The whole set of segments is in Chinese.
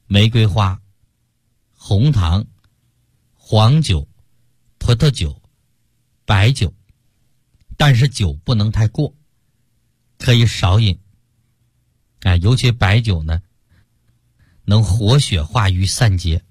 玫瑰花、红糖、黄酒、葡萄酒、白酒，但是酒不能太过，可以少饮。尤其白酒呢，能活血化瘀散结。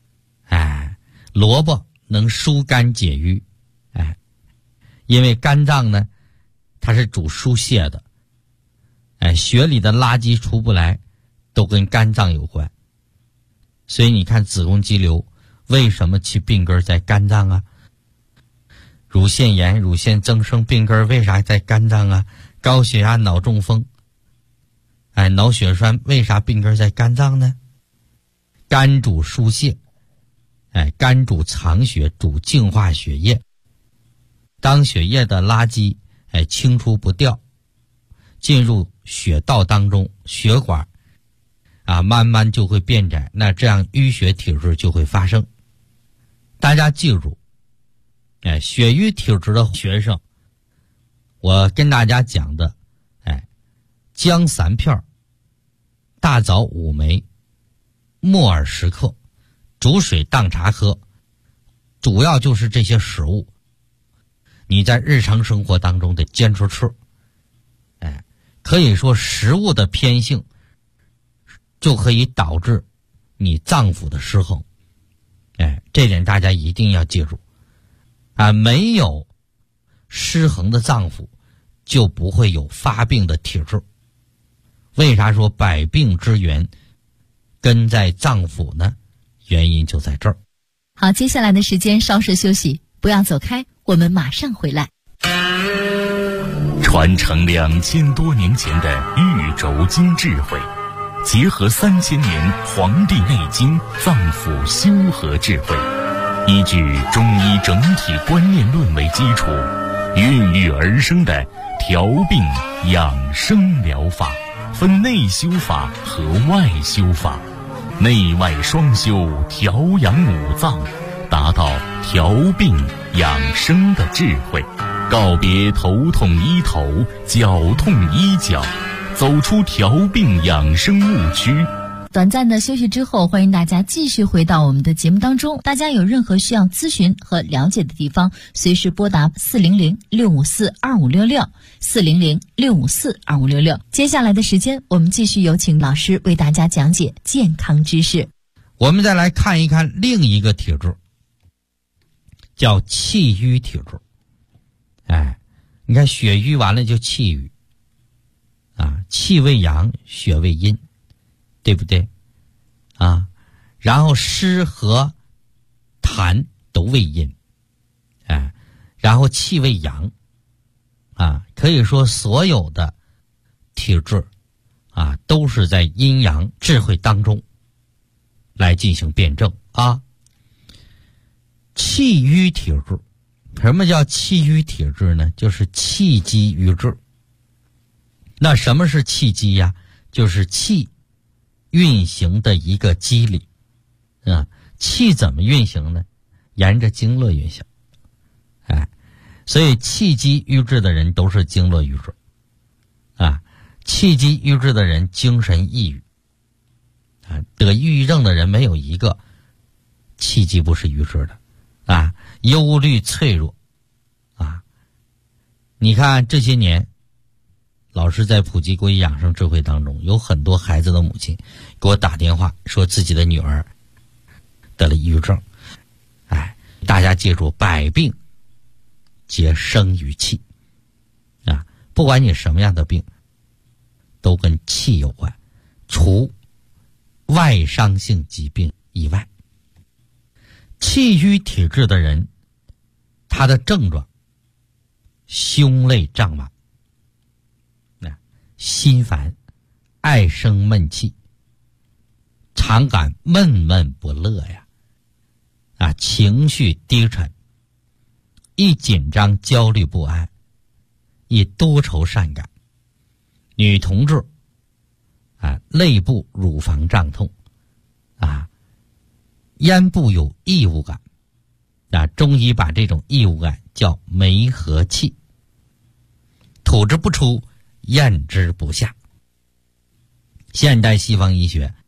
萝卜能疏肝解郁。因为肝脏呢，它是主疏泄的。血里的垃圾出不来，都跟肝脏有关。所以你看子宫肌瘤为什么其病根在肝脏啊？乳腺炎、乳腺增生病根为啥在肝脏啊？高血压、脑中风、脑血栓为啥病根在肝脏呢？肝主疏泄，肝主藏血，主净化血液。当血液的垃圾清除不掉，进入血道当中，血管慢慢就会变窄，那这样淤血体质就会发生。大家记住，血瘀体质的学生，我跟大家讲的，姜3片，大枣5枚，木耳10克，煮水当茶喝，主要就是这些食物，你在日常生活当中得坚持吃。可以说食物的偏性就可以导致你脏腑的失衡。这点大家一定要记住。没有失衡的脏腑，就不会有发病的体质。为啥说百病之源根在脏腑呢？原因就在这儿。 好，接下来的时间稍事休息，不要走开，我们马上回来。 传承2000多年前的玉轴经智慧，结合3000年《黄帝内经》脏腑修和智慧，依据中医整体观念论为基础，孕育而生的调病养生疗法，分内修法和外修法，内外双修，调养五脏，达到调病养生的智慧。告别头痛医头，脚痛医脚，走出调病养生误区。 短暂的休息之后，欢迎大家继续回到我们的节目当中。大家有任何需要咨询和了解的地方，随时拨打400-654-2566 400-654-2566。接下来的时间，我们继续有请老师为大家讲解健康知识。 我们再来看一看另一个体质，叫气瘀体质。你看血瘀完了就气瘀气为阳，血为阴，对不对然后湿和痰都为阴，然后气为阳可以说所有的体质都是在阴阳智慧当中来进行辩证气瘀体质。什么叫气瘀体质呢？就是气机瘀滞。那什么是气机呀？就是气运行的一个机理气怎么运行呢？沿着经络运行。所以气机瘀滞的人都是经络瘀滞气机瘀滞的人精神抑郁得抑郁症的人没有一个气机不是瘀滞的忧虑脆弱你看这些年老师在普及国医养生智慧当中，有很多孩子的母亲给我打电话说自己的女儿得了抑郁症大家记住，百病皆生于气不管你什么样的病都跟气有关，除外伤性疾病以外。气瘀体质的人，他的症状胸肋胀满心烦，爱生闷气，常感闷闷不乐情绪低沉，易紧张焦虑不安，易多愁善感。女同志肋部乳房胀痛咽部有异物感中医把这种异物感叫梅核气，吐之不出，咽之不下。现代西方医学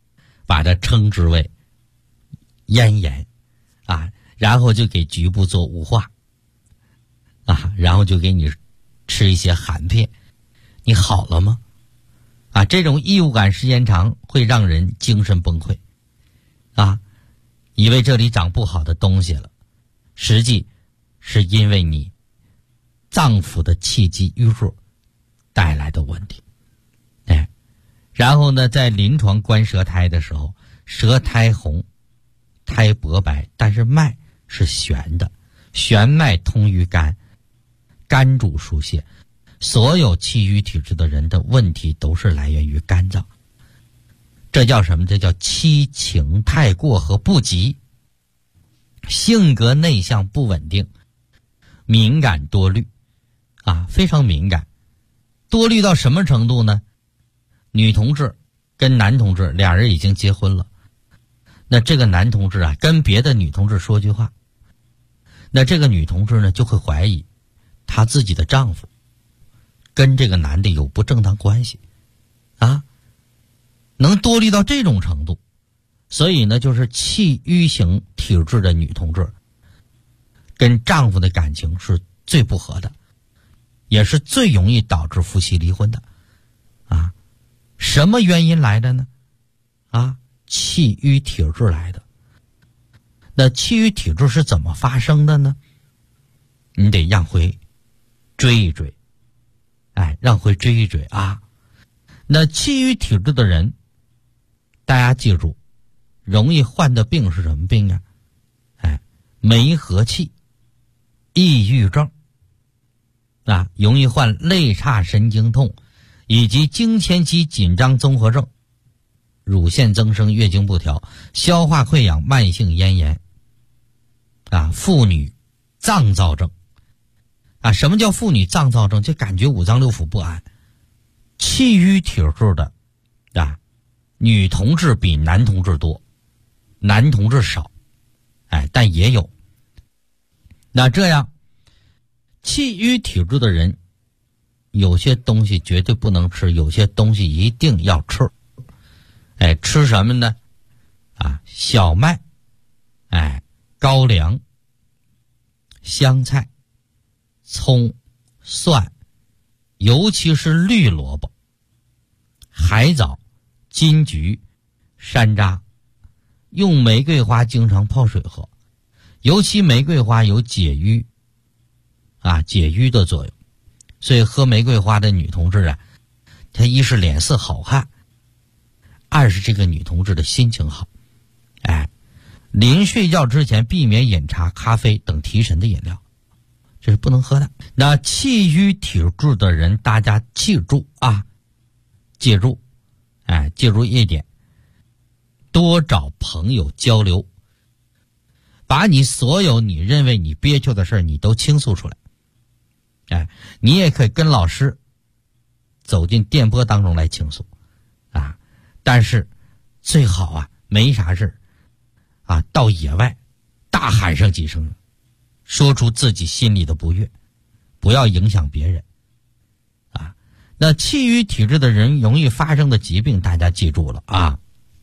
把它称之为咽炎啊，然后就给局部做雾化啊，然后就给你吃一些含片，你好了吗？啊，这种异物感时间长会让人精神崩溃啊，以为这里长不好的东西了，实际是因为你脏腑的气机淤弱带来的问题。哎，然后呢，在临床观舌苔的时候，舌苔红，苔薄白，但是脉是悬的，悬脉通于肝，肝主疏泄，所有气郁体质的人的问题都是来源于肝脏。这叫什么？这叫七情太过和不及，性格内向不稳定，敏感多虑啊，非常敏感。多虑到什么程度呢？女同志跟男同志俩人已经结婚了，那这个男同志啊跟别的女同志说句话，那这个女同志呢就会怀疑她自己的丈夫跟这个男的有不正当关系啊，能多虑到这种程度。所以呢，就是气郁型体质的女同志跟丈夫的感情是最不合的，也是最容易导致夫妻离婚的啊。什么原因来的呢？啊，气郁体质来的。那气郁体质是怎么发生的呢？你得让回追一追，哎，让回追一追啊。那气郁体质的人，大家记住，容易患的病是什么病啊？哎，梅核气、抑郁症啊，容易患肋叉神经痛以及经前期紧张综合症、乳腺增生、月经不调、消化溃疡、慢性咽炎啊，妇女脏躁症啊。什么叫妇女脏躁症？就感觉五脏六腑不安。气郁体质的啊，女同志比男同志多，男同志少，哎，但也有。那这样气郁体质的人，有些东西绝对不能吃，有些东西一定要吃。哎，吃什么呢？啊，小麦，哎，高粱、香菜、葱、蒜，尤其是绿萝卜、海藻、金桔、山楂。用玫瑰花经常泡水喝，尤其玫瑰花有解郁啊，解郁的作用。所以喝玫瑰花的女同志啊，她一是脸色好看，二是这个女同志的心情好。哎，临睡觉之前避免饮茶、咖啡等提神的饮料，这是不能喝的。那气郁体质的人，大家记住啊，记住，哎，记住一点，多找朋友交流，把你所有你认为你憋屈的事儿，你都倾诉出来。哎，你也可以跟老师走进电波当中来倾诉啊，但是最好啊没啥事啊，到野外大喊上几声，说出自己心里的不悦，不要影响别人啊。那气郁体质的人容易发生的疾病，大家记住了啊，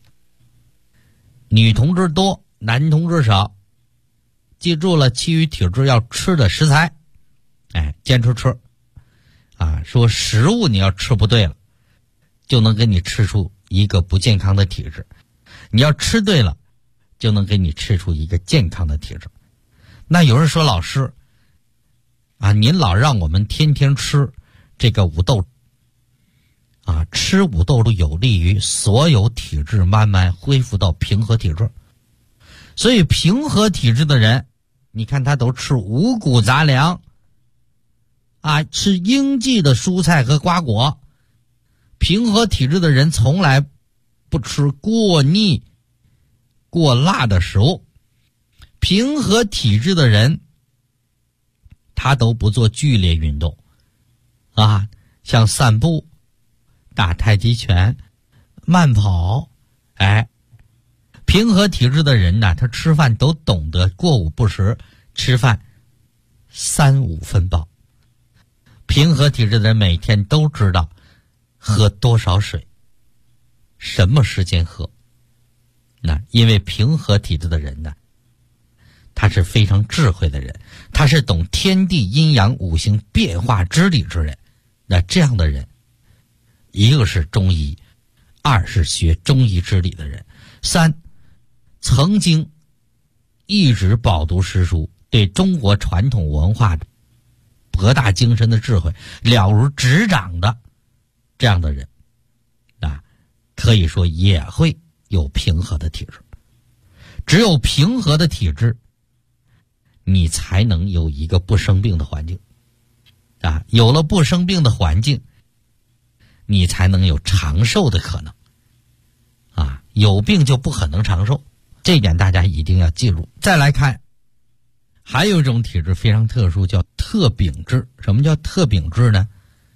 女同志多，男同志少。记住了，气郁体质要吃的食材，哎，坚持吃啊。说食物你要吃不对了，就能给你吃出一个不健康的体质，你要吃对了，就能给你吃出一个健康的体质。那有人说，老师啊，您老让我们天天吃这个五豆啊，吃五豆都有利于所有体质慢慢恢复到平和体质。所以平和体质的人，你看他都吃五谷杂粮啊，吃应季的蔬菜和瓜果。平和体质的人从来不吃过腻过辣的食物。平和体质的人他都不做剧烈运动啊，像散步、打太极拳、慢跑。哎，平和体质的人呢，他吃饭都懂得过午不食，吃饭3-5分饱。平和体质的人每天都知道喝多少水，什么时间喝因为平和体质的人呢，他是非常智慧的人，他是懂天地阴阳五行变化之理之人。那这样的人，一个是中医，二是学中医之理的人，三曾经一直饱读诗书，对中国传统文化博大精深的智慧了如指掌的这样的人啊，可以说也会有平和的体质。只有平和的体质，你才能有一个不生病的环境啊，有了不生病的环境，你才能有长寿的可能啊，有病就不可能长寿，这一点大家一定要记住。再来看，还有一种体质非常特殊，叫特禀质。什么叫特禀质呢？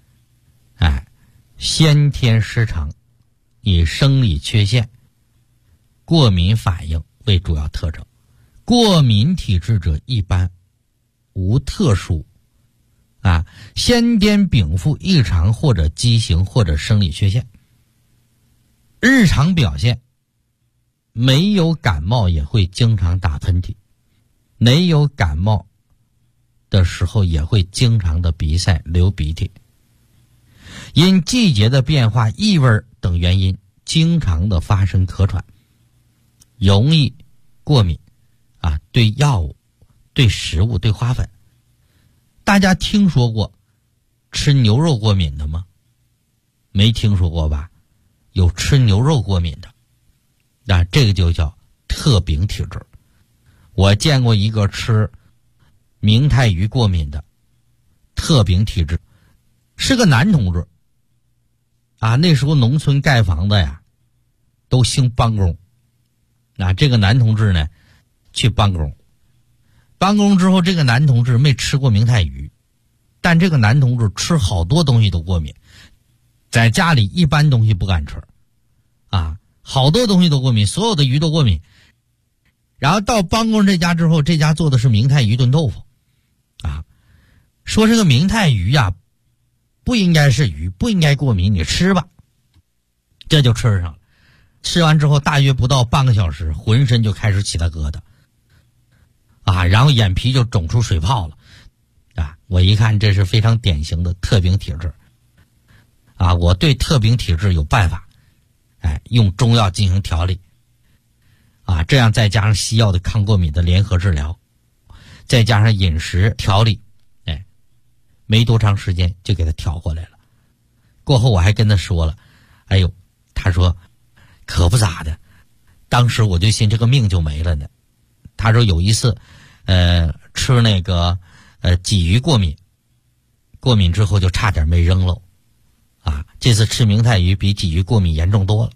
先天失常，以生理缺陷、过敏反应为主要特征。过敏体质者一般无特殊先天禀赋异常或者畸形或者生理缺陷。日常表现没有感冒也会经常打喷嚏，没有感冒的时候也会经常的鼻塞流鼻涕，因季节的变化、异味等原因经常的发生咳喘，容易过敏对药物、对食物、对花粉。大家听说过吃牛肉过敏的吗？没听说过吧？有吃牛肉过敏的这个就叫特禀体质。我见过一个吃明太鱼过敏的特禀体质，是个男同志那时候农村盖房子呀都兴帮工这个男同志呢去帮工之后，这个男同志没吃过明太鱼，但这个男同志吃好多东西都过敏，在家里一般东西不敢吃好多东西都过敏，所有的鱼都过敏。然后到帮工这家之后，这家做的是明太鱼炖豆腐说这个明太鱼不应该是鱼，不应该过敏，你吃吧。这就吃上了，吃完之后大约不到半个小时，浑身就开始起大疙瘩然后眼皮就肿出水泡了我一看这是非常典型的特禀体质我对特禀体质有办法用中药进行调理这样再加上西药的抗过敏的联合治疗，再加上饮食调理没多长时间就给他调过来了。过后我还跟他说了，他说可不咋的，当时我就信这个命就没了呢。他说有一次吃那个鲫鱼过敏之后就差点没扔了这次吃明太鱼比鲫鱼过敏严重多了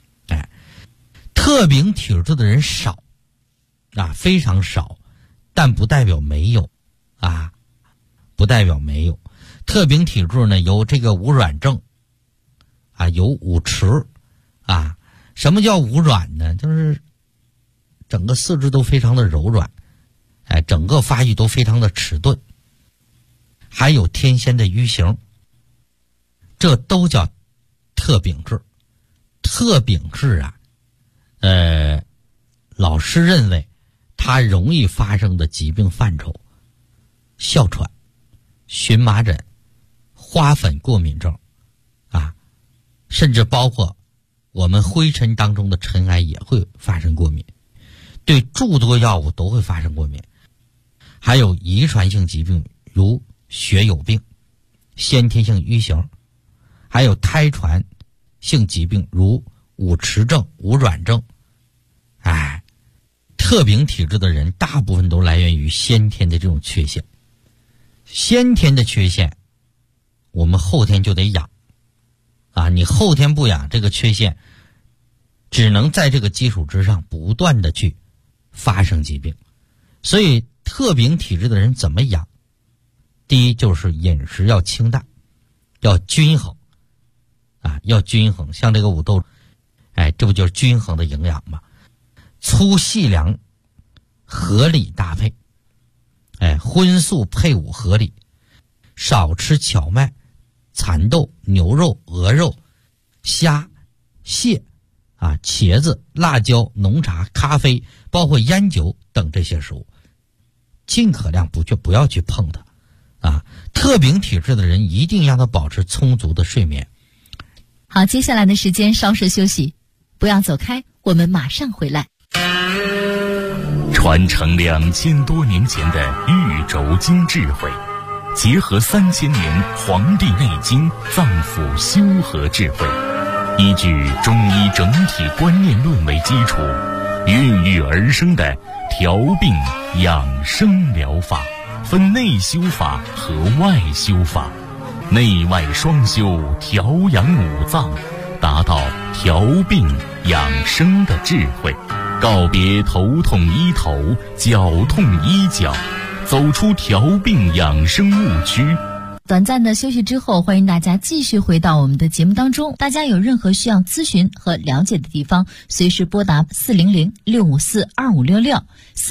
特禀体质的人少非常少，但不代表没有不代表没有。特禀体质呢有这个无软症有五迟什么叫无软呢？就是整个四肢都非常的柔软整个发育都非常的迟钝，还有天仙的瘀形，这都叫特禀质。特禀质老师认为它容易发生的疾病范畴：哮喘、荨麻疹、花粉过敏症甚至包括我们灰尘当中的尘埃也会发生过敏，对诸多药物都会发生过敏，还有遗传性疾病如血友病、先天性瘀形，还有胎传性疾病如五迟症、无软症。特禀体质的人大部分都来源于先天的这种缺陷，先天的缺陷我们后天就得养你后天不养，这个缺陷只能在这个基础之上不断的去发生疾病。所以特禀体质的人怎么养？第一就是饮食要清淡，要均衡要均衡。像这个五豆这不就是均衡的营养吗？粗细粮合理搭配荤素配伍合理，少吃荞麦、蚕豆、牛肉、鹅肉、虾、蟹茄子、辣椒、浓茶、咖啡，包括烟酒等这些食物，尽可量不要去碰它。特禀体质的人一定让他保持充足的睡眠。 好，接下来的时间稍事休息，不要走开，我们马上回来。 传承2000多年前的玉轴经智慧，结合3000年《黄帝内经》脏腑修和智慧，依据中医整体观念论为基础，孕育而生的调病养生疗法，分内修法和外修法，内外双修，调养五脏，达到调病养生的智慧，告别头痛医头，脚痛医脚，走出调病养生误区。 短暂的休息之后，欢迎大家继续回到我们的节目当中。大家有任何需要咨询和了解的地方，随时拨打400-654-2566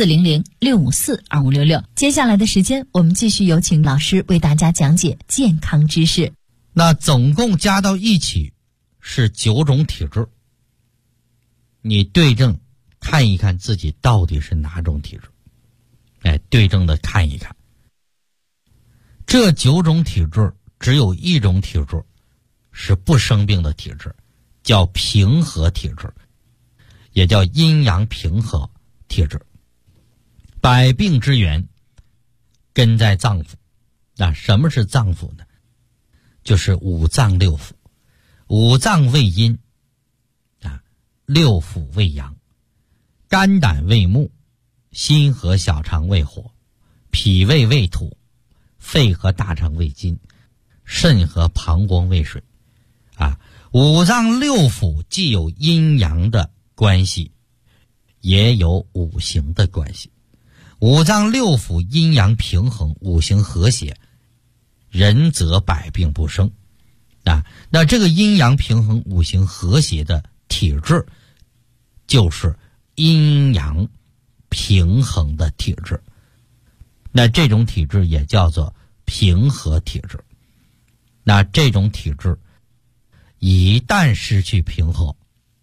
400-654-2566。接下来的时间，我们继续有请老师为大家讲解健康知识。 那总共加到一起是9种体质，你对症看一看自己到底是哪种体质，对症的看一看。这9种体质只有一种体质是不生病的体质，叫平和体质，也叫阴阳平和体质。百病之源根在脏腑。什么是脏腑呢？就是五脏六腑。五脏为阴，六腑为阳，肝胆为木，心和小肠为火，脾胃为土，肺和大肠为金，肾和膀胱为水。五脏六腑既有阴阳的关系，也有五行的关系。五脏六腑阴阳平衡，五行和谐，人则百病不生。那这个阴阳平衡、五行和谐的体质，就是阴阳平衡的体质。那这种体质也叫做平和体质。那这种体质一旦失去平和，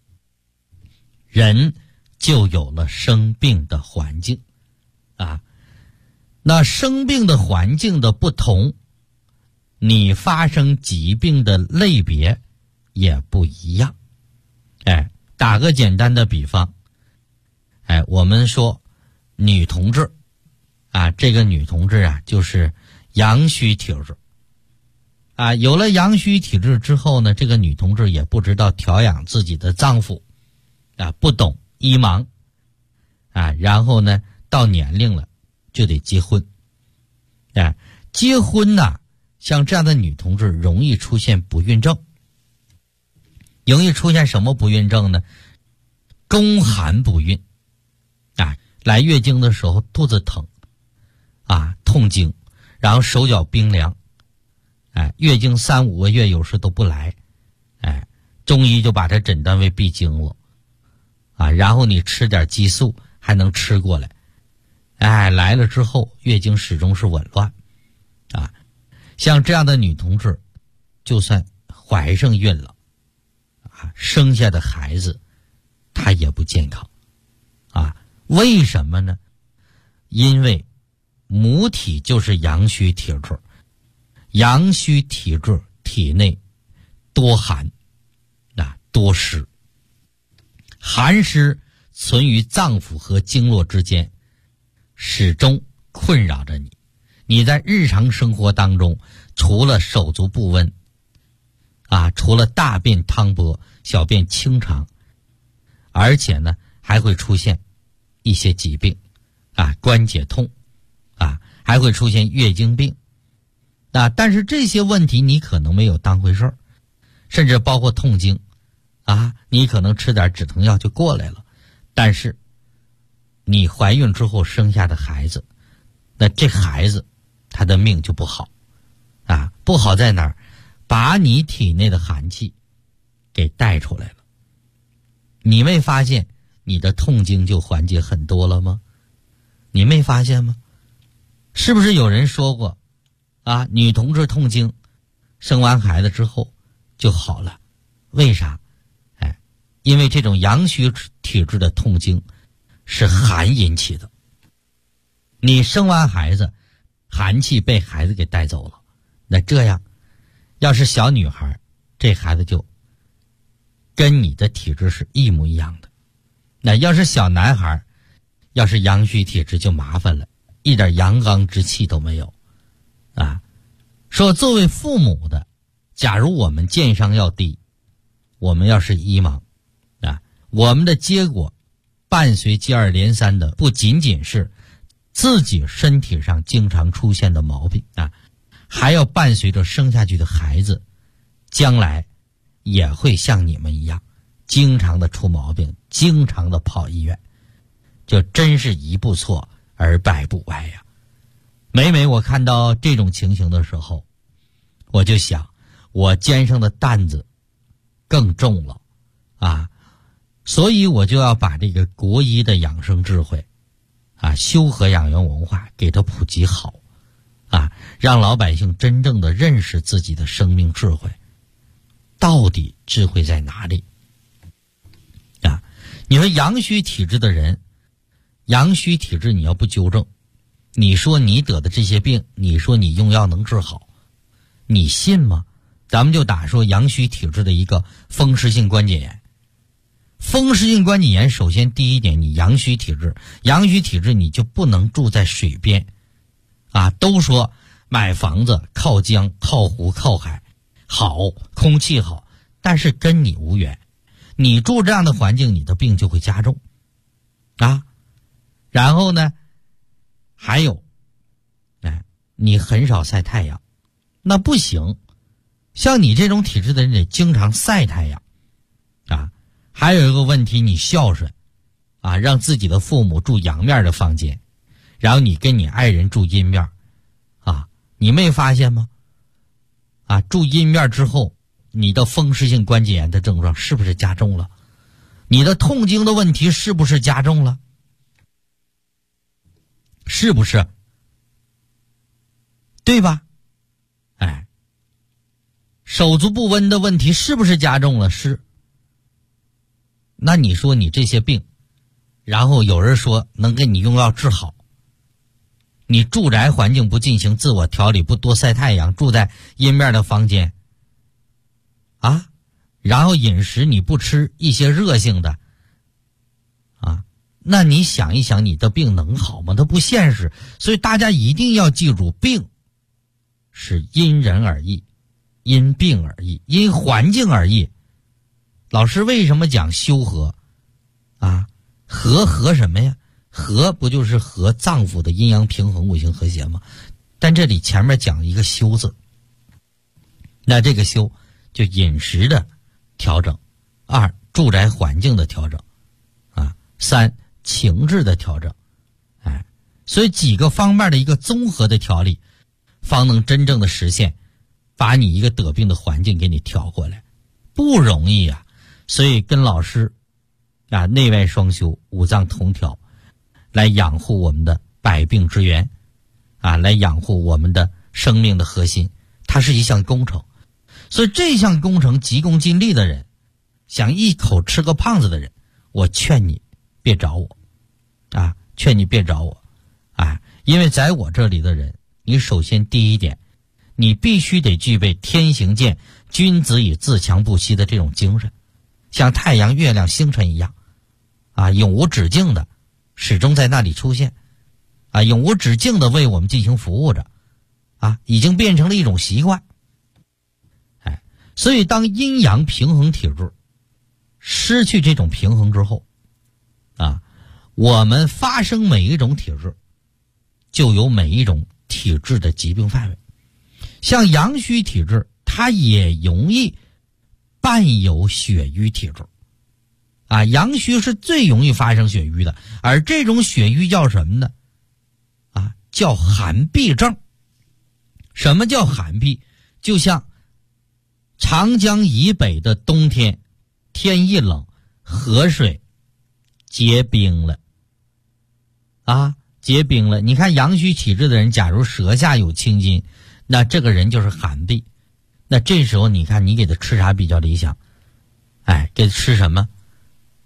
人就有了生病的环境。那生病的环境的不同，你发生疾病的类别也不一样。打个简单的比方，我们说女同志这个女同志就是阳虚体质。有了阳虚体质之后呢，这个女同志也不知道调养自己的脏腑，不懂医盲，然后呢到年龄了就得结婚。结婚像这样的女同志容易出现不孕症。容易出现什么不孕症呢？宫寒不孕。来月经的时候肚子疼，痛经，然后手脚冰凉，月经3、5个月有时都不来，中医就把它诊断为闭经了，然后你吃点激素还能吃过来，来了之后月经始终是紊乱，像这样的女同志，就算怀上孕了，生下的孩子她也不健康，为什么呢？因为母体就是阳虚体质，阳虚体质体内多寒，多湿，寒湿存于脏腑和经络之间，始终困扰着你。你在日常生活当中，除了手足不温，除了大便汤薄、小便清长，而且呢还会出现一些疾病，关节痛，还会出现月经病。但是这些问题你可能没有当回事儿，甚至包括痛经，你可能吃点止疼药就过来了。但是你怀孕之后生下的孩子，那这孩子他的命就不好，不好在哪儿？把你体内的寒气给带出来了。你没发现你的痛经就缓解很多了吗？你没发现吗？是不是有人说过女同志痛经生完孩子之后就好了？为啥？ 因为这种阳虚体质的痛经是寒引起的。你生完孩子，寒气被孩子给带走了，那这样要是小女孩，这孩子就跟你的体质是一模一样的。那要是小男孩，要是阳虚体质就麻烦了，一点阳刚之气都没有啊。说作为父母的，假如我们健商要低，我们要是一忙啊，我们的结果伴随接二连三的不仅仅是自己身体上经常出现的毛病啊，还要伴随着生下去的孩子将来也会像你们一样经常的出毛病，经常的跑医院，就真是一步错而百步歪呀。每每我看到这种情形的时候，我就想我肩上的担子更重了啊，所以我就要把这个国医的养生智慧啊，修和养元文化给它普及好啊，让老百姓真正的认识自己的生命智慧，到底智慧在哪里啊？你说阳虚体质的人，阳虚体质你要不纠正，你说你得的这些病，你说你用药能治好，你信吗？咱们就打说阳虚体质的一个风湿性关节炎。风湿性关节炎首先第一点，你阳虚体质，阳虚体质你就不能住在水边啊。都说买房子靠江靠湖靠海好，空气好，但是跟你无缘，你住这样的环境，你的病就会加重啊。然后呢还有你很少晒太阳，那不行，像你这种体质的人得经常晒太阳啊。还有一个问题，你孝顺啊，让自己的父母住阳面的房间，然后你跟你爱人住阴面啊，你没发现吗？啊，住阴面之后，你的风湿性关节炎的症状是不是加重了？你的痛经的问题是不是加重了？是不是？对吧？哎，手足不温的问题是不是加重了？是。那你说你这些病，然后有人说能给你用药治好，你住宅环境不进行自我调理，不多晒太阳，住在阴面的房间啊，然后饮食你不吃一些热性的啊，那你想一想，你的病能好吗？它不现实。所以大家一定要记住，病是因人而异，因病而异，因环境而异。老师为什么讲修和啊？和什么呀？和不就是和脏腑的阴阳平衡、五行和谐吗？但这里前面讲一个修字，那这个修就饮食的调整，二住宅环境的调整啊，三情志的调整，哎，所以几个方面的一个综合的调理，方能真正的实现把你一个得病的环境给你调过来，不容易啊。所以跟老师啊，内外双修，五脏同调，来养护我们的百病之源啊，来养护我们的生命的核心，它是一项工程。所以这项工程急功近利的人，想一口吃个胖子的人，我劝你别找我啊，劝你别找我啊，因为在我这里的人，你首先第一点，你必须得具备天行健，君子以自强不息的这种精神，像太阳、月亮、星辰一样啊，永无止境的始终在那里出现啊，永无止境的为我们进行服务着啊，已经变成了一种习惯。哎，所以当阴阳平衡体质失去这种平衡之后啊，我们发生每一种体质就有每一种体质的疾病范围。像阳虚体质，它也容易伴有血瘀体质啊，阳虚是最容易发生血瘀的，而这种血瘀叫什么呢？啊，叫寒痹症。什么叫寒痹？就像长江以北的冬天，天一冷，河水结冰了啊，结冰了。你看阳虚体质的人，假如舌下有青筋，那这个人就是寒痹。那这时候你看你给他吃啥比较理想？哎，给他吃什么？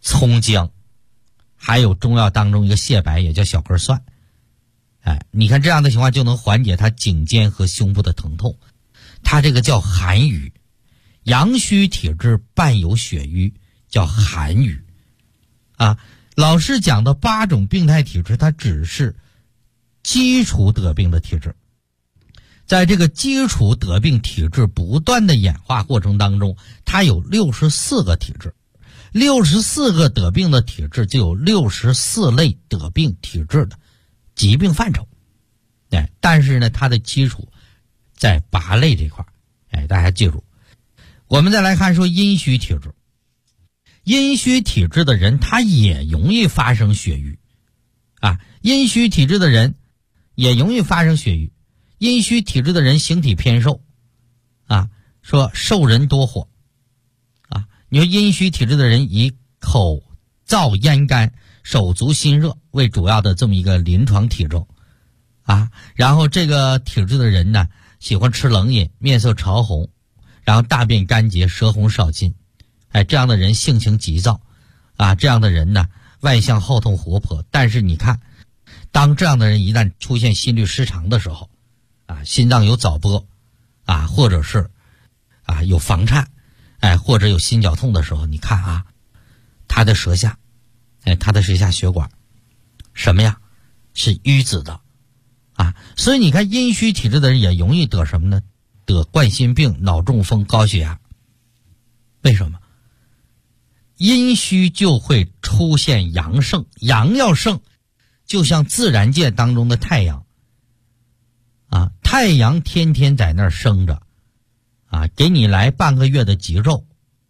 葱姜，还有中药当中一个蟹白，也叫小根蒜。你看这样的情况就能缓解他颈肩和胸部的疼痛。他这个叫寒瘀，阳虚体质伴有血瘀，叫寒瘀。老师讲的8种病态体质，它只是基础得病的体质。在这个基础得病体质不断的演化过程当中，它有64个体质，64个得病的体质就有64类得病体质的疾病范畴。但是呢，它的基础在8类这块。大家记住。我们再来看说阴虚体质。阴虚体质的人他也容易发生血瘀。阴虚体质的人也容易发生血瘀。阴虚体质的人形体偏瘦。说瘦人多火。你说阴虚体质的人以口燥咽干、手足心热为主要的这么一个临床体征。然后这个体质的人呢，喜欢吃冷饮，面色潮红，然后大便干结，舌红少津。这样的人性情急躁。这样的人呢，外向好动活泼。但是你看，当这样的人一旦出现心律失常的时候，心脏有早搏，或者是有房颤，或者有心绞痛的时候，你看他的舌下，他的舌下血管什么呀？是淤紫的。所以你看阴虚体质的人也容易得什么呢？得冠心病、脑中风、高血压。为什么？阴虚就会出现阳盛，阳要盛，就像自然界当中的太阳。太阳天天在那儿生着，给你来半个月的极昼。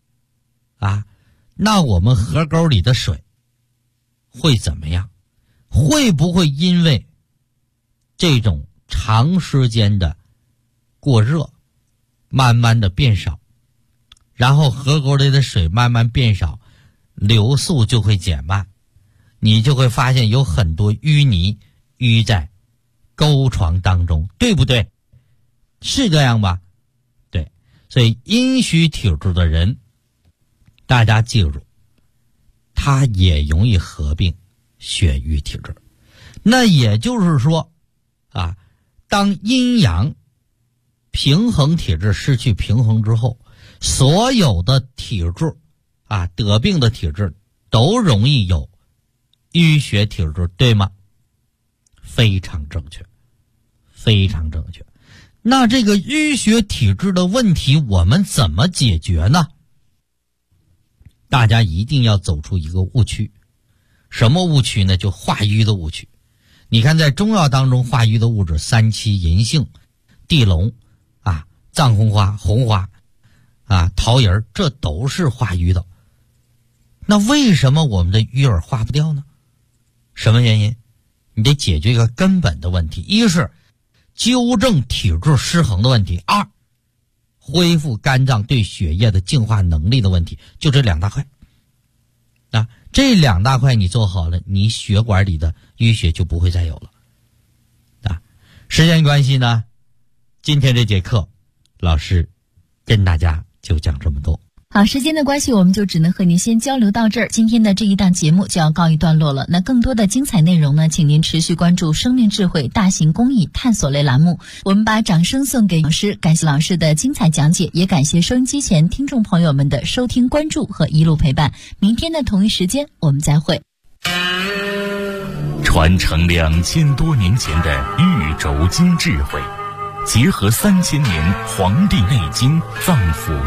那我们河沟里的水会怎么样？会不会因为这种长时间的过热，慢慢的变少，然后河沟里的水慢慢变少，流速就会减慢，你就会发现有很多淤泥淤在沟床当中，对不对？是这样吧？对。所以阴虚体质的人，大家记住，他也容易合并血瘀体质。那也就是说当阴阳平衡体质失去平衡之后，所有的体质得病的体质都容易有淤血体质，对吗？非常正确，非常正确。那这个淤血体质的问题我们怎么解决呢？大家一定要走出一个误区。什么误区呢？就化瘀的误区。你看在中药当中化瘀的物质，三七、银杏、地龙藏红花、红花桃仁，这都是化瘀的。那为什么我们的瘀儿化不掉呢？什么原因？你得解决一个根本的问题。一是纠正体质失衡的问题，二恢复肝脏对血液的净化能力的问题。就这2大块这2大块你做好了，你血管里的淤血就不会再有了。时间关系呢，今天这节课老师跟大家就讲这么多。 好，时间的关系，我们就只能和您先交流到这儿。今天的这一档节目就要告一段落了。那更多的精彩内容呢，请您持续关注生命智慧大型公益探索类栏目。我们把掌声送给老师，感谢老师的精彩讲解，也感谢收音机前听众朋友们的收听关注和一路陪伴。明天的同一时间我们再会。 传承2000多年前的玉轴经智慧，结合3000年《黄帝内经》脏腑